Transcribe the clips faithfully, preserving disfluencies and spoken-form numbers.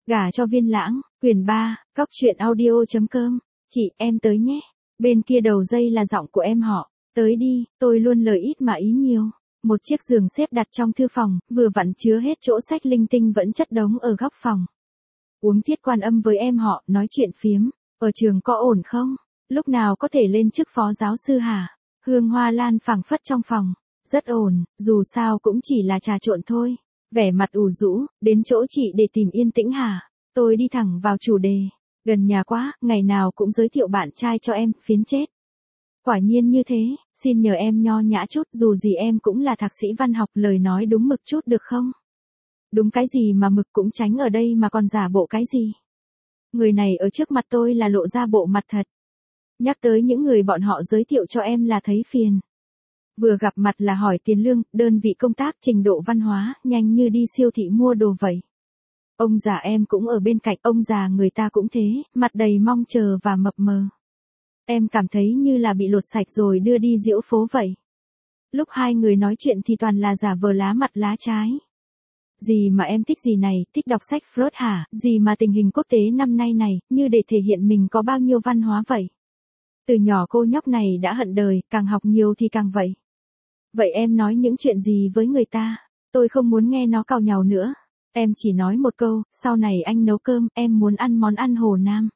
Gả cho Viên Lãng, quyển ba, cóc truyện audio chấm com. Chị, em tới nhé. Bên kia đầu dây là giọng của em họ. Tới đi, tôi luôn lời ít mà ý nhiều. Một chiếc giường xếp đặt trong thư phòng, vừa vặn chứa hết chỗ sách linh tinh vẫn chất đống ở góc phòng. Uống Thiết Quan Âm với em họ, nói chuyện phiếm. Ở trường có ổn không? Lúc nào có thể lên chức phó giáo sư hả? Hương hoa lan phảng phất trong phòng. Rất ổn, dù sao cũng chỉ là trà trộn thôi. Vẻ mặt ủ rũ, đến chỗ chị để tìm yên tĩnh hả? Tôi đi thẳng vào chủ đề. Gần nhà quá, ngày nào cũng giới thiệu bạn trai cho em, phiến chết. Quả nhiên như thế, xin nhờ em nho nhã chút, dù gì em cũng là thạc sĩ văn học, lời nói đúng mực chút được không? Đúng cái gì mà mực, cũng tránh ở đây mà còn giả bộ cái gì? Người này ở trước mặt tôi là lộ ra bộ mặt thật. Nhắc tới những người bọn họ giới thiệu cho em là thấy phiền. Vừa gặp mặt là hỏi tiền lương, đơn vị công tác, trình độ văn hóa, nhanh như đi siêu thị mua đồ vậy. Ông già em cũng ở bên cạnh, ông già người ta cũng thế, mặt đầy mong chờ và mập mờ. Em cảm thấy như là bị lột sạch rồi đưa đi diễu phố vậy. Lúc hai người nói chuyện thì toàn là giả vờ lá mặt lá trái. Gì mà em thích gì này, thích đọc sách Freud hả, gì mà tình hình quốc tế năm nay này, như để thể hiện mình có bao nhiêu văn hóa vậy. Từ nhỏ cô nhóc này đã hận đời, càng học nhiều thì càng vậy. Vậy em nói những chuyện gì với người ta? Tôi không muốn nghe nó càu nhàu nữa. Em chỉ nói một câu, sau này anh nấu cơm, em muốn ăn món ăn Hồ Nam.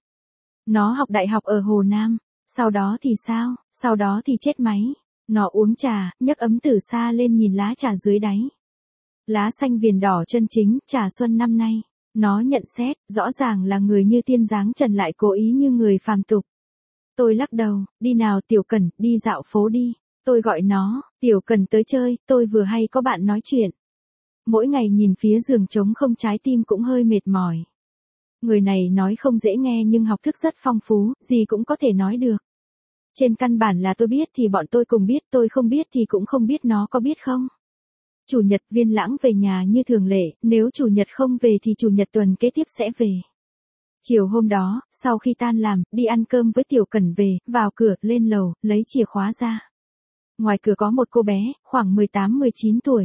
Nó học đại học ở Hồ Nam. Sau đó thì sao? Sau đó thì chết máy. Nó uống trà, nhấc ấm từ xa lên nhìn lá trà dưới đáy. Lá xanh viền đỏ chân chính, trà xuân năm nay. Nó nhận xét, rõ ràng là người như tiên dáng trần lại cố ý như người phàm tục. Tôi lắc đầu, đi nào Tiểu Cần, đi dạo phố đi. Tôi gọi nó, Tiểu Cần tới chơi, tôi vừa hay có bạn nói chuyện. Mỗi ngày nhìn phía giường trống không, trái tim cũng hơi mệt mỏi. Người này nói không dễ nghe nhưng học thức rất phong phú, gì cũng có thể nói được. Trên căn bản là tôi biết thì bọn tôi cùng biết, tôi không biết thì cũng không biết nó có biết không. Chủ nhật Viên Lãng về nhà như thường lệ, nếu chủ nhật không về thì chủ nhật tuần kế tiếp sẽ về. Chiều hôm đó, sau khi tan làm, đi ăn cơm với Tiểu Cần về, vào cửa, lên lầu, lấy chìa khóa ra. Ngoài cửa có một cô bé, khoảng mười tám mười chín tuổi.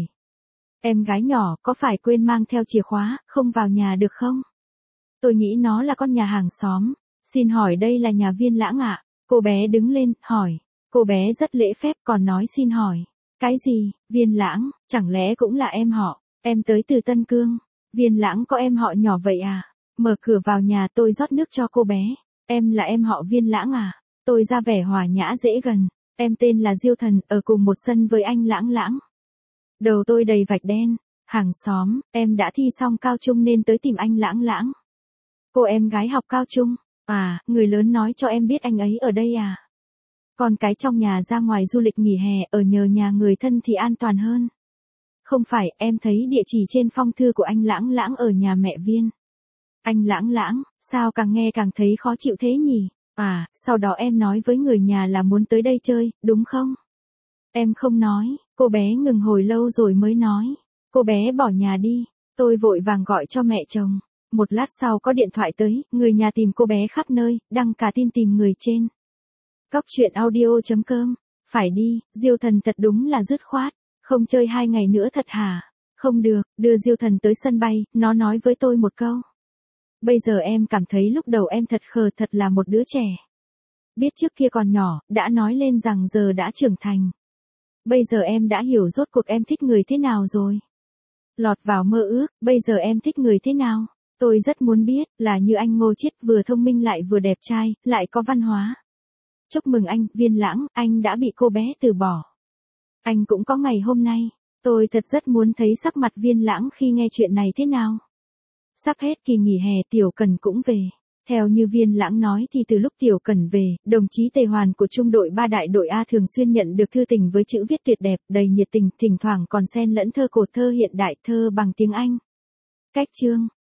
Em gái nhỏ, có phải quên mang theo chìa khóa, không vào nhà được không? Tôi nghĩ nó là con nhà hàng xóm. Xin hỏi đây là nhà Viên Lãng ạ? Cô bé đứng lên, hỏi. Cô bé rất lễ phép còn nói xin hỏi. Cái gì, Viên Lãng, chẳng lẽ cũng là em họ? Em tới từ Tân Cương. Viên Lãng có em họ nhỏ vậy à? Mở cửa vào nhà, tôi rót nước cho cô bé. Em là em họ Viên Lãng à? Tôi ra vẻ hòa nhã dễ gần. Em tên là Diêu Thần, ở cùng một sân với anh Lãng Lãng. Đầu tôi đầy vạch đen. Hàng xóm, em đã thi xong cao trung nên tới tìm anh Lãng Lãng. Cô em gái học cao trung. À, người lớn nói cho em biết anh ấy ở đây à? Con cái trong nhà ra ngoài du lịch nghỉ hè, ở nhờ nhà người thân thì an toàn hơn. Không phải, em thấy địa chỉ trên phong thư của anh Lãng Lãng ở nhà mẹ Viên. Anh Lãng Lãng, sao càng nghe càng thấy khó chịu thế nhỉ? À, sau đó em nói với người nhà là muốn tới đây chơi, đúng không? Em không nói, cô bé ngừng hồi lâu rồi mới nói. Cô bé bỏ nhà đi, tôi vội vàng gọi cho mẹ chồng. Một lát sau có điện thoại tới, người nhà tìm cô bé khắp nơi, đăng cả tin tìm người trên. Cóc truyện audio chấm com. Phải đi, Diêu Thần thật đúng là dứt khoát. Không chơi hai ngày nữa thật hả? Không được, đưa Diêu Thần tới sân bay, nó nói với tôi một câu. Bây giờ em cảm thấy lúc đầu em thật khờ, thật là một đứa trẻ. Biết trước kia còn nhỏ, đã nói lên rằng giờ đã trưởng thành. Bây giờ em đã hiểu rốt cuộc em thích người thế nào rồi. Lọt vào mơ ước, bây giờ em thích người thế nào? Tôi rất muốn biết, là như anh Ngô Chiết, vừa thông minh lại vừa đẹp trai, lại có văn hóa. Chúc mừng anh, Viên Lãng, anh đã bị cô bé từ bỏ. Anh cũng có ngày hôm nay. Tôi thật rất muốn thấy sắc mặt Viên Lãng khi nghe chuyện này thế nào. Sắp hết kỳ nghỉ hè, Tiểu Cần cũng về. Theo như Viên Lãng nói thì từ lúc Tiểu Cần về, đồng chí Tề Hoàn của trung đội ba đại đội A thường xuyên nhận được thư tình với chữ viết tuyệt đẹp, đầy nhiệt tình, thỉnh thoảng còn xen lẫn thơ cổ, thơ hiện đại, thơ bằng tiếng Anh. Cách chương